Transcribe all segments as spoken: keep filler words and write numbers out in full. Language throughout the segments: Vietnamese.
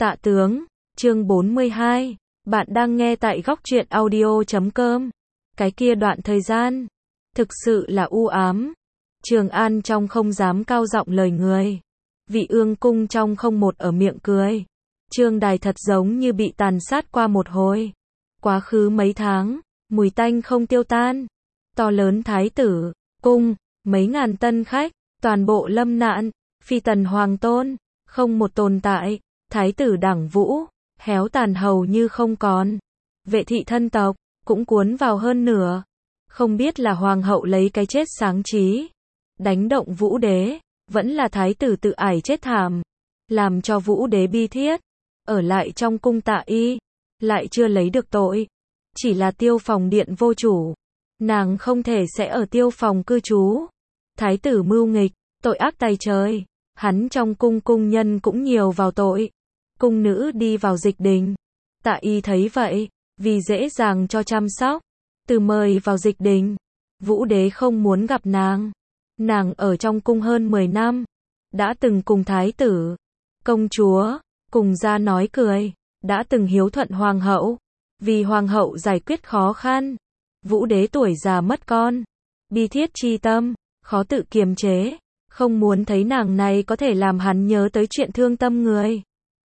Tạ tướng, chương bốn mươi hai. Bạn đang nghe tại góc truyện audio chấm com. Cái kia đoạn thời gian, thực sự là u ám. Trường An trong không dám cao giọng lời người. Vị ương cung trong không một ở miệng cười. Trương đài thật giống như bị tàn sát qua một hồi. Quá khứ mấy tháng, mùi tanh không tiêu tan. To lớn thái tử, cung, mấy ngàn tân khách, toàn bộ lâm nạn, phi tần hoàng tôn, không một tồn tại. Thái tử đảng vũ, héo tàn hầu như không còn. Vệ thị thân tộc, cũng cuốn vào hơn nửa. Không biết là hoàng hậu lấy cái chết sáng trí, đánh động vũ đế, vẫn là thái tử tự ải chết thảm, làm cho vũ đế bi thiết. Ở lại trong cung Tạ Y, lại chưa lấy được tội. Chỉ là tiêu phòng điện vô chủ. Nàng không thể sẽ ở tiêu phòng cư trú. Thái tử mưu nghịch, tội ác tày trời. Hắn trong cung cung nhân cũng nhiều vào tội. Cung nữ đi vào dịch đình. Tạ Y thấy vậy, vì dễ dàng cho chăm sóc, từ mời vào dịch đình. Vũ đế không muốn gặp nàng. Nàng ở trong cung hơn mười năm, đã từng cùng thái tử, công chúa, cùng ra nói cười, đã từng hiếu thuận hoàng hậu, vì hoàng hậu giải quyết khó khăn. Vũ đế tuổi già mất con, bi thiết chi tâm, khó tự kiềm chế, không muốn thấy nàng này có thể làm hắn nhớ tới chuyện thương tâm người.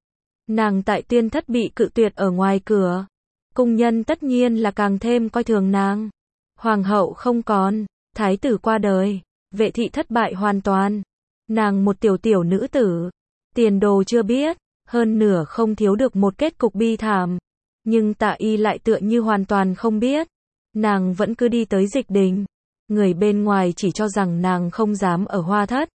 Nàng tại tuyên thất bị cự tuyệt ở ngoài cửa, cung nhân tất nhiên là càng thêm coi thường nàng. Hoàng hậu không còn, thái tử qua đời, vệ thị thất bại hoàn toàn. Nàng một tiểu tiểu nữ tử, tiền đồ chưa biết, hơn nửa không thiếu được một kết cục bi thảm. Nhưng Tạ Y lại tựa như hoàn toàn không biết. Nàng vẫn cứ đi tới dịch đình. Người bên ngoài chỉ cho rằng nàng không dám ở hoa thất,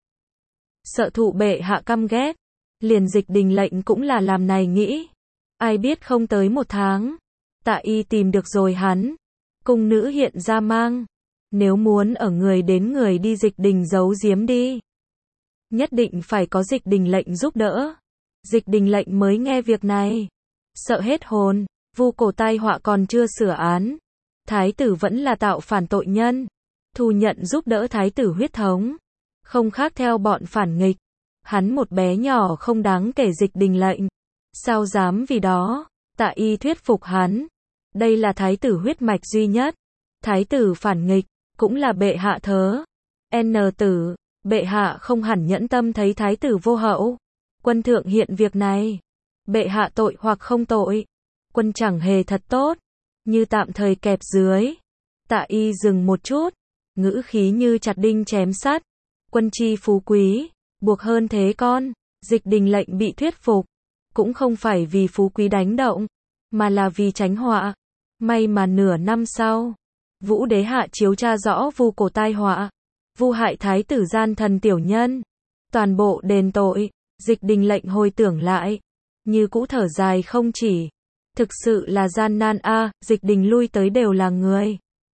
sợ thụ bệ hạ căm ghét. Liền dịch đình lệnh cũng là làm này nghĩ. Ai biết không tới một tháng, Tạ Y tìm được rồi hắn. Cung nữ hiện ra mang. Nếu muốn ở người đến người đi dịch đình giấu giếm đi, nhất định phải có dịch đình lệnh giúp đỡ. Dịch đình lệnh mới nghe việc này, sợ hết hồn. Vu cổ tai họa còn chưa sửa án, thái tử vẫn là tạo phản tội nhân, thu nhận giúp đỡ thái tử huyết thống, không khác theo bọn phản nghịch. Hắn một bé nhỏ không đáng kể dịch đình lệnh, sao dám vì đó. Tạ Y thuyết phục hắn, đây là thái tử huyết mạch duy nhất. Thái tử phản nghịch, cũng là bệ hạ thớ. N tử, bệ hạ không hẳn nhẫn tâm thấy thái tử vô hậu. Quân thượng hiện việc này, bệ hạ tội hoặc không tội, quân chẳng hề thật tốt, như tạm thời kẹp dưới. Tạ Y dừng một chút, ngữ khí như chặt đinh chém sắt. Quân chi phú quý, buộc hơn thế con. Dịch đình lệnh bị thuyết phục, cũng không phải vì phú quý đánh động, mà là vì tránh họa. May mà nửa năm sau, Vũ đế hạ chiếu tra rõ vu cổ tai họa, vu hại thái tử gian thần tiểu nhân, toàn bộ đền tội. Dịch đình lệnh hồi tưởng lại, như cũ thở dài không chỉ. Thực sự là gian nan a. À, dịch đình lui tới đều là người,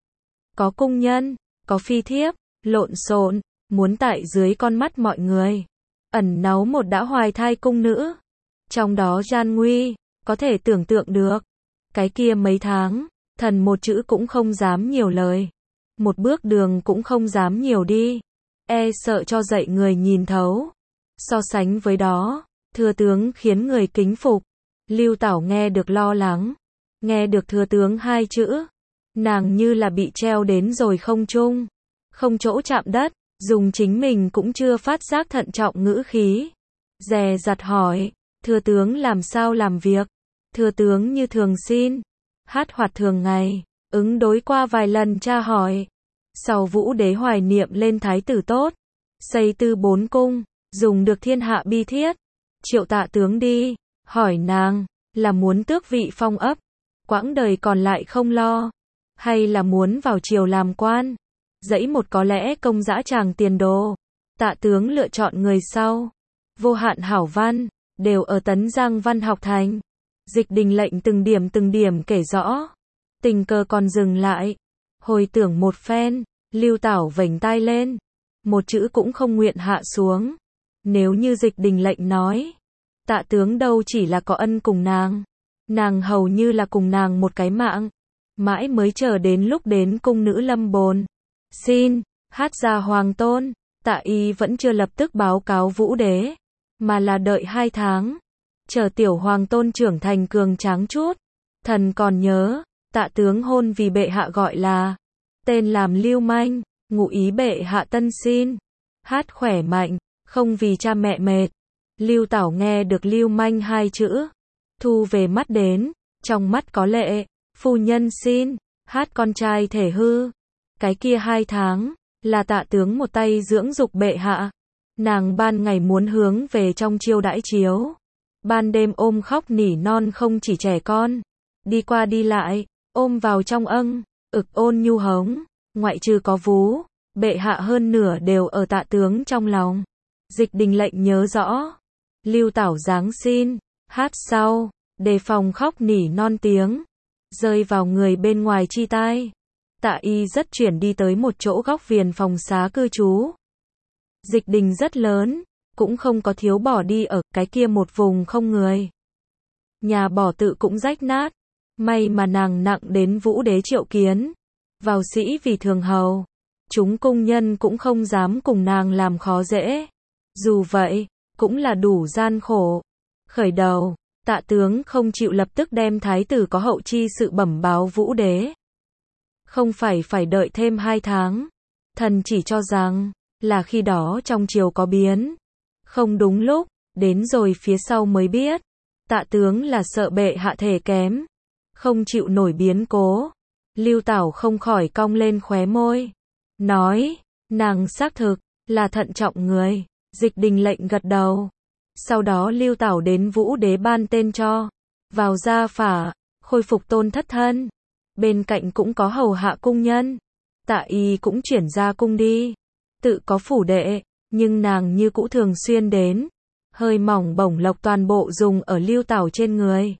có cung nhân, có phi thiếp, lộn xộn, muốn tại dưới con mắt mọi người ẩn náu một đã hoài thai cung nữ, trong đó gian nguy, có thể tưởng tượng được. Cái kia mấy tháng, thần một chữ cũng không dám nhiều lời, một bước đường cũng không dám nhiều đi, e sợ cho dạy người nhìn thấu. So sánh với đó, thừa tướng khiến người kính phục. Lưu Tảo nghe được lo lắng, nghe được thừa tướng hai chữ, nàng như là bị treo đến rồi không trung, không chỗ chạm đất, dùng chính mình cũng chưa phát giác thận trọng ngữ khí, dè dặt hỏi, thừa tướng làm sao làm việc. Thừa tướng như thường xin, hát hoạt thường ngày, ứng đối qua vài lần tra hỏi. Sau Vũ đế hoài niệm lên thái tử tốt, xây tư bốn cung, dùng được thiên hạ bi thiết, triệu Tạ tướng đi, hỏi nàng, là muốn tước vị phong ấp, quãng đời còn lại không lo, hay là muốn vào triều làm quan, dẫy một có lẽ công dã tràng tiền đồ. Tạ tướng lựa chọn người sau. Vô hạn hảo văn, đều ở Tấn Giang Văn học thành. Dịch đình lệnh từng điểm từng điểm kể rõ. Tình cờ còn dừng lại, hồi tưởng một phen. Lưu Tảo vểnh tai lên, một chữ cũng không nguyện hạ xuống. Nếu như dịch đình lệnh nói, Tạ tướng đâu chỉ là có ân cùng nàng, nàng hầu như là cùng nàng một cái mạng. Mãi mới chờ đến lúc đến cung nữ lâm bồn, xin hát ra hoàng tôn. Tạ Y vẫn chưa lập tức báo cáo Vũ đế, mà là đợi hai tháng. chờ tiểu hoàng tôn trưởng thành cường tráng chút. Thần còn nhớ, tạ tướng hôn vì bệ hạ gọi là, tên làm Lưu Manh, ngụ ý bệ hạ tân xin, hát khỏe mạnh, không vì cha mẹ mệt. Lưu Tảo nghe được Lưu Manh hai chữ, thu về mắt đến, trong mắt có lệ, phu nhân xin, hát con trai thể hư. Cái kia hai tháng, là tạ tướng một tay dưỡng dục bệ hạ. Nàng ban ngày muốn hướng về trong chiêu đãi chiếu, ban đêm ôm khóc nỉ non không chỉ trẻ con, đi qua đi lại, ôm vào trong âng, ực ôn nhu hống, ngoại trừ có vú, bệ hạ hơn nửa đều ở tạ tướng trong lòng. Dịch Đình lệnh nhớ rõ, Lưu Tảo giáng xin, hát sau, đề phòng khóc nỉ non tiếng, rơi vào người bên ngoài chi tai. Tạ y rất chuyển đi tới một chỗ góc viền phòng xá cư trú. Dịch Đình rất lớn, cũng không có thiếu bỏ đi ở cái kia một vùng không người. Nhà bỏ tự cũng rách nát, may mà nàng nặng đến vũ đế triệu kiến, vào sĩ vì thường hầu, chúng cung nhân cũng không dám cùng nàng làm khó dễ. Dù vậy, cũng là đủ gian khổ. Khởi đầu, tạ tướng không chịu lập tức đem thái tử có hậu chi sự bẩm báo vũ đế. Không phải phải đợi thêm hai tháng. Thần chỉ cho rằng, là khi đó trong triều có biến. Không đúng lúc, đến rồi phía sau mới biết. Tạ tướng là sợ bệ hạ thể kém, không chịu nổi biến cố. Lưu Tảo không khỏi cong lên khóe môi, nói, nàng xác thực, là thận trọng người. Dịch Đình lệnh gật đầu. Sau đó Lưu Tảo đến vũ đế ban tên cho, vào gia phả, khôi phục tôn thất thân. Bên cạnh cũng có hầu hạ cung nhân. Tạ y cũng chuyển ra cung đi. Tự có phủ đệ, nhưng nàng như cũ thường xuyên đến. Hơi mỏng bổng lộc toàn bộ dùng ở Lưu Tảo trên người.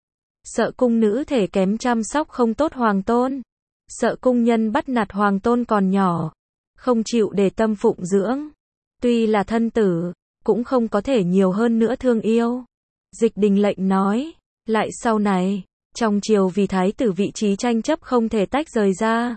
Sợ cung nữ thể kém chăm sóc không tốt hoàng tôn. Sợ cung nhân bắt nạt hoàng tôn còn nhỏ, không chịu để tâm phụng dưỡng. Tuy là thân tử, cũng không có thể nhiều hơn nữa thương yêu. Dịch Đình lệnh nói, lại sau này, trong triều vì thái tử vị trí tranh chấp không thể tách rời ra.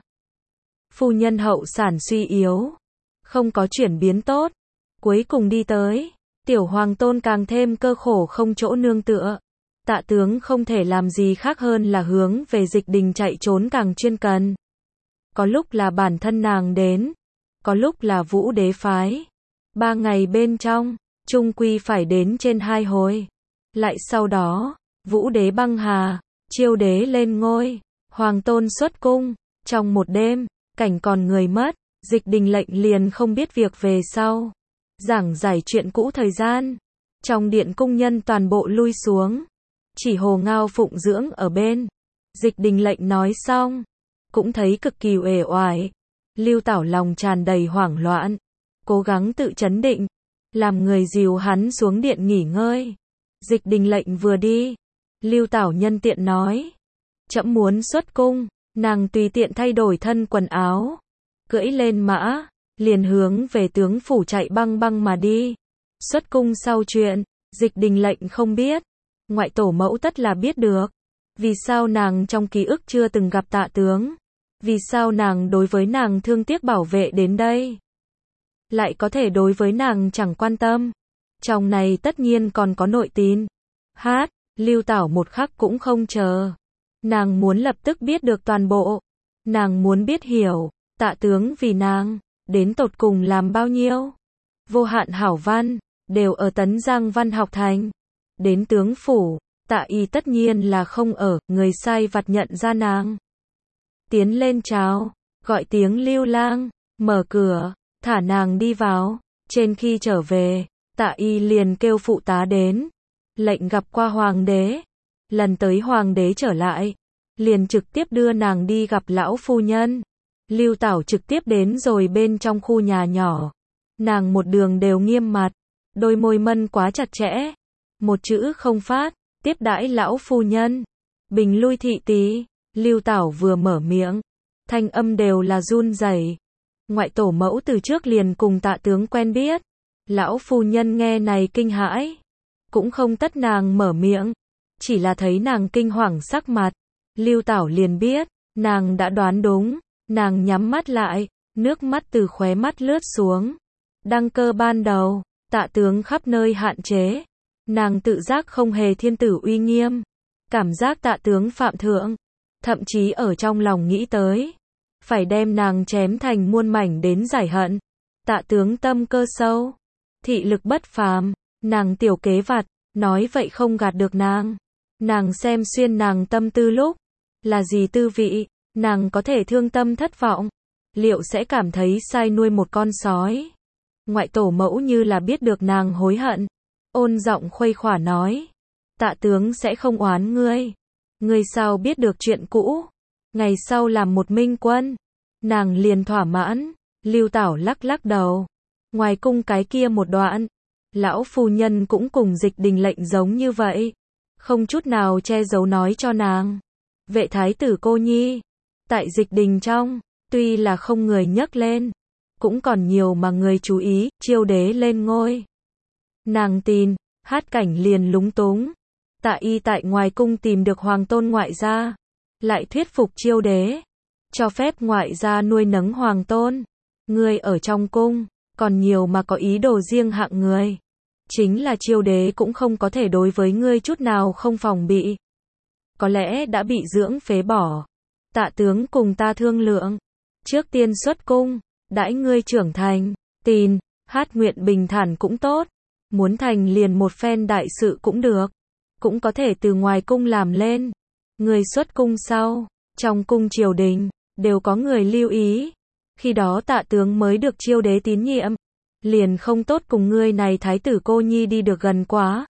Phu nhân hậu sản suy yếu, không có chuyển biến tốt. Cuối cùng đi tới, tiểu hoàng tôn càng thêm cơ khổ không chỗ nương tựa. Tạ tướng không thể làm gì khác hơn là hướng về Dịch Đình chạy trốn càng chuyên cần. Có lúc là bản thân nàng đến, có lúc là vũ đế phái. Ba ngày bên trong, chung quy phải đến trên hai hồi. Lại sau đó, vũ đế băng hà, chiêu đế lên ngôi, hoàng tôn xuất cung. Trong một đêm, cảnh còn người mất, Dịch Đình lệnh liền không biết việc về sau. Giảng giải chuyện cũ thời gian. Trong điện cung nhân toàn bộ lui xuống. Chỉ Hồ Ngao phụng dưỡng ở bên. Dịch Đình lệnh nói xong, cũng thấy cực kỳ uể oải. Lưu Tảo lòng tràn đầy hoảng loạn, cố gắng tự trấn định, làm người dìu hắn xuống điện nghỉ ngơi. Dịch Đình lệnh vừa đi, Lưu Tảo nhân tiện nói, trẫm muốn xuất cung. Nàng tùy tiện thay đổi thân quần áo, cưỡi lên mã, liền hướng về tướng phủ chạy băng băng mà đi. Xuất cung sau chuyện, Dịch Đình lệnh không biết, ngoại tổ mẫu tất là biết được. Vì sao nàng trong ký ức chưa từng gặp tạ tướng? Vì sao nàng đối với nàng thương tiếc bảo vệ đến đây? Lại có thể đối với nàng chẳng quan tâm? Trong này tất nhiên còn có nội tín. Hát, Lưu Tảo một khắc cũng không chờ. Nàng muốn lập tức biết được toàn bộ. Nàng muốn biết hiểu, tạ tướng vì nàng, đến tột cùng làm bao nhiêu. Vô hạn hảo văn, đều ở Tấn Giang Văn học thành. Đến tướng phủ, tạ y tất nhiên là không ở, người sai vặt nhận ra nàng. Tiến lên chào, gọi tiếng Lưu Lang, mở cửa, thả nàng đi vào. Trên khi trở về, tạ y liền kêu phụ tá đến, lệnh gặp qua hoàng đế. Lần tới hoàng đế trở lại, liền trực tiếp đưa nàng đi gặp lão phu nhân. Lưu Tảo trực tiếp đến rồi bên trong khu nhà nhỏ. Nàng một đường đều nghiêm mặt, đôi môi mân quá chặt chẽ, một chữ không phát, tiếp đãi lão phu nhân. Bình lui thị tí, Lưu Tảo vừa mở miệng, thanh âm đều là run rẩy. Ngoại tổ mẫu từ trước liền cùng tạ tướng quen biết. Lão phu nhân nghe này kinh hãi, cũng không tất nàng mở miệng, chỉ là thấy nàng kinh hoàng sắc mặt. Lưu Tảo liền biết, nàng đã đoán đúng. Nàng nhắm mắt lại, nước mắt từ khóe mắt lướt xuống. Đăng cơ ban đầu, tạ tướng khắp nơi hạn chế, Nàng tự giác không hề thiên tử uy nghiêm, cảm giác tạ tướng phạm thượng, thậm chí ở trong lòng nghĩ tới, phải đem nàng chém thành muôn mảnh đến giải hận. Tạ tướng tâm cơ sâu, thị lực bất phàm, nàng tiểu kế vặt, nói vậy không gạt được nàng. Nàng xem xuyên nàng tâm tư lúc, là gì tư vị, nàng có thể thương tâm thất vọng, liệu sẽ cảm thấy sai nuôi một con sói. Ngoại tổ mẫu như là biết được nàng hối hận, ôn giọng khuây khỏa nói, tạ tướng sẽ không oán ngươi, ngươi sao biết được chuyện cũ, ngày sau làm một minh quân, nàng liền thỏa mãn. Lưu Tảo lắc lắc đầu, ngoài cung cái kia một đoạn, lão phu nhân cũng cùng Dịch Đình lệnh giống như vậy, không chút nào che giấu nói cho nàng. Vệ thái tử cô nhi, tại Dịch Đình trong, tuy là không người nhắc lên, cũng còn nhiều mà người chú ý, Chiêu đế lên ngôi. Nàng tin, hát cảnh liền lúng túng, Tạ Y tại ngoài cung tìm được hoàng tôn ngoại gia, lại thuyết phục Chiêu đế, cho phép ngoại gia nuôi nấng hoàng tôn. Ngươi ở trong cung, còn nhiều mà có ý đồ riêng hạng người. Chính là Chiêu đế cũng không có thể đối với ngươi chút nào không phòng bị. Có lẽ đã bị dưỡng phế bỏ. Tạ tướng cùng ta thương lượng. Trước tiên xuất cung, đãi ngươi trưởng thành, tin, hát nguyện bình thản cũng tốt. Muốn thành liền một phen đại sự cũng được. Cũng có thể từ ngoài cung làm lên. Ngươi xuất cung sau, trong cung triều đình, đều có người lưu ý. Khi đó tạ tướng mới được Chiêu đế tín nhiệm, liền không tốt cùng ngươi này thái tử cô nhi đi được gần quá.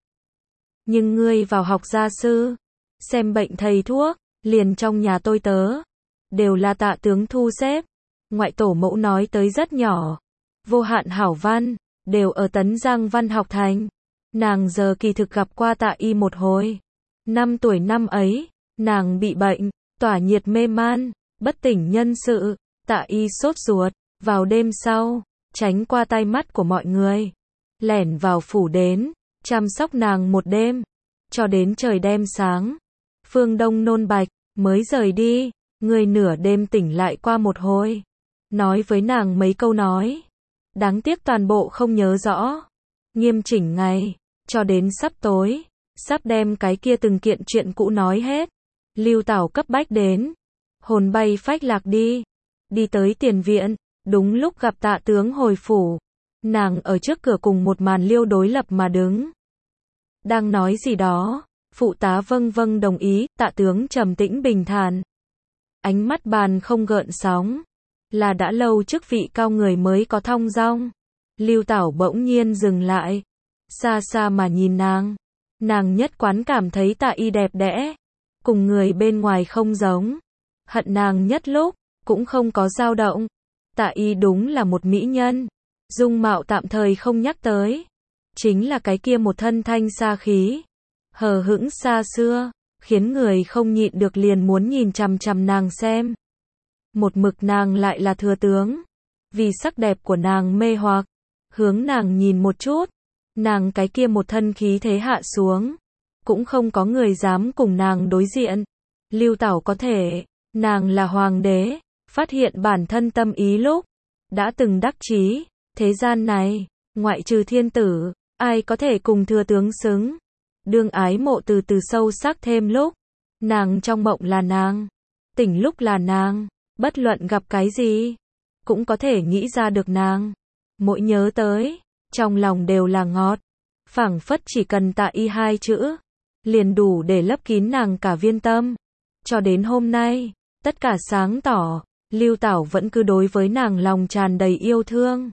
Nhưng ngươi vào học gia sư, xem bệnh thầy thuốc, liền trong nhà tôi tớ, đều là tạ tướng thu xếp. Ngoại tổ mẫu nói tới rất nhỏ, vô hạn hảo văn, đều ở Tấn Giang Văn học thành. Nàng giờ kỳ thực gặp qua Tạ Y một hồi. Năm tuổi năm ấy, nàng bị bệnh, tỏa nhiệt mê man, bất tỉnh nhân sự. Tạ Y sốt ruột, vào đêm sau, tránh qua tai mắt của mọi người, lẻn vào phủ đến, chăm sóc nàng một đêm, cho đến trời đêm sáng. Phương Đông nôn bạch, mới rời đi, người nửa đêm tỉnh lại qua một hồi, nói với nàng mấy câu nói. Đáng tiếc toàn bộ không nhớ rõ. Nghiêm chỉnh ngày, cho đến sắp tối, sắp đem cái kia từng kiện chuyện cũ nói hết. Lưu Tảo cấp bách đến, hồn bay phách lạc đi. Đi tới tiền viện, đúng lúc gặp tạ tướng hồi phủ. Nàng ở trước cửa cùng một màn liêu đối lập mà đứng. Đang nói gì đó, phụ tá vâng vâng đồng ý, tạ tướng trầm tĩnh bình thản. Ánh mắt bàn không gợn sóng, là đã lâu chức vị cao người mới có thong dong. Lưu Tảo bỗng nhiên dừng lại, xa xa mà nhìn nàng. Nàng nhất quán cảm thấy Tạ Y đẹp đẽ, cùng người bên ngoài không giống. Hận nàng nhất lúc, cũng không có dao động. Tạ Y đúng là một mỹ nhân, dung mạo tạm thời không nhắc tới. Chính là cái kia một thân thanh xa khí, hờ hững xa xưa, khiến người không nhịn được liền muốn nhìn chằm chằm nàng xem. Một mực nàng lại là thừa tướng, vì sắc đẹp của nàng mê hoặc, hướng nàng nhìn một chút, nàng cái kia một thân khí thế hạ xuống, cũng không có người dám cùng nàng đối diện. Lưu Tảo có thể, nàng là hoàng đế, phát hiện bản thân tâm ý lúc, đã từng đắc chí, thế gian này, ngoại trừ thiên tử, ai có thể cùng thừa tướng xứng. Đương ái mộ từ từ sâu sắc thêm lúc, nàng trong mộng là nàng, tỉnh lúc là nàng, bất luận gặp cái gì, cũng có thể nghĩ ra được nàng. Mỗi nhớ tới, trong lòng đều là ngọt, phảng phất chỉ cần Tạ Y hai chữ, liền đủ để lấp kín nàng cả viên tâm. Cho đến hôm nay, tất cả sáng tỏ, Lưu Tảo vẫn cứ đối với nàng lòng tràn đầy yêu thương.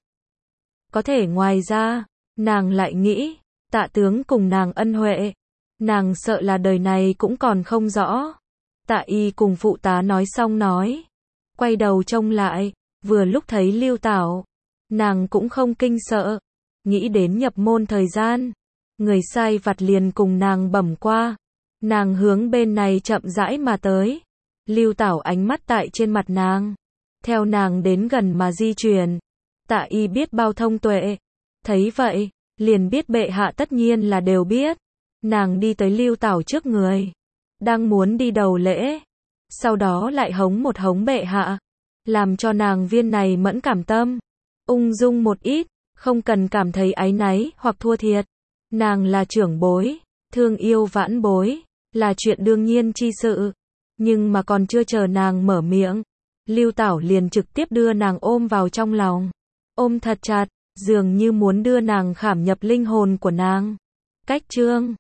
Có thể ngoài ra, nàng lại nghĩ, Tạ tướng cùng nàng ân huệ, nàng sợ là đời này cũng còn không rõ. Tạ Y cùng phụ tá nói xong nói, quay đầu trông lại, vừa lúc thấy Lưu Tảo, nàng cũng không kinh sợ, nghĩ đến nhập môn thời gian, người sai vặt liền cùng nàng bẩm qua, nàng hướng bên này chậm rãi mà tới. Lưu Tảo ánh mắt tại trên mặt nàng, theo nàng đến gần mà di chuyển. Tạ Y biết bao thông tuệ, thấy vậy, liền biết bệ hạ tất nhiên là đều biết. Nàng đi tới Lưu Tảo trước người, đang muốn đi đầu lễ, sau đó lại hống một hống bệ hạ, làm cho nàng viên này mẫn cảm tâm ung dung một ít, không cần cảm thấy áy náy hoặc thua thiệt. Nàng là trưởng bối, thương yêu vãn bối, là chuyện đương nhiên chi sự. Nhưng mà còn chưa chờ nàng mở miệng, Lưu Tảo liền trực tiếp đưa nàng ôm vào trong lòng. Ôm thật chặt, dường như muốn đưa nàng khảm nhập linh hồn của nàng. Cách chương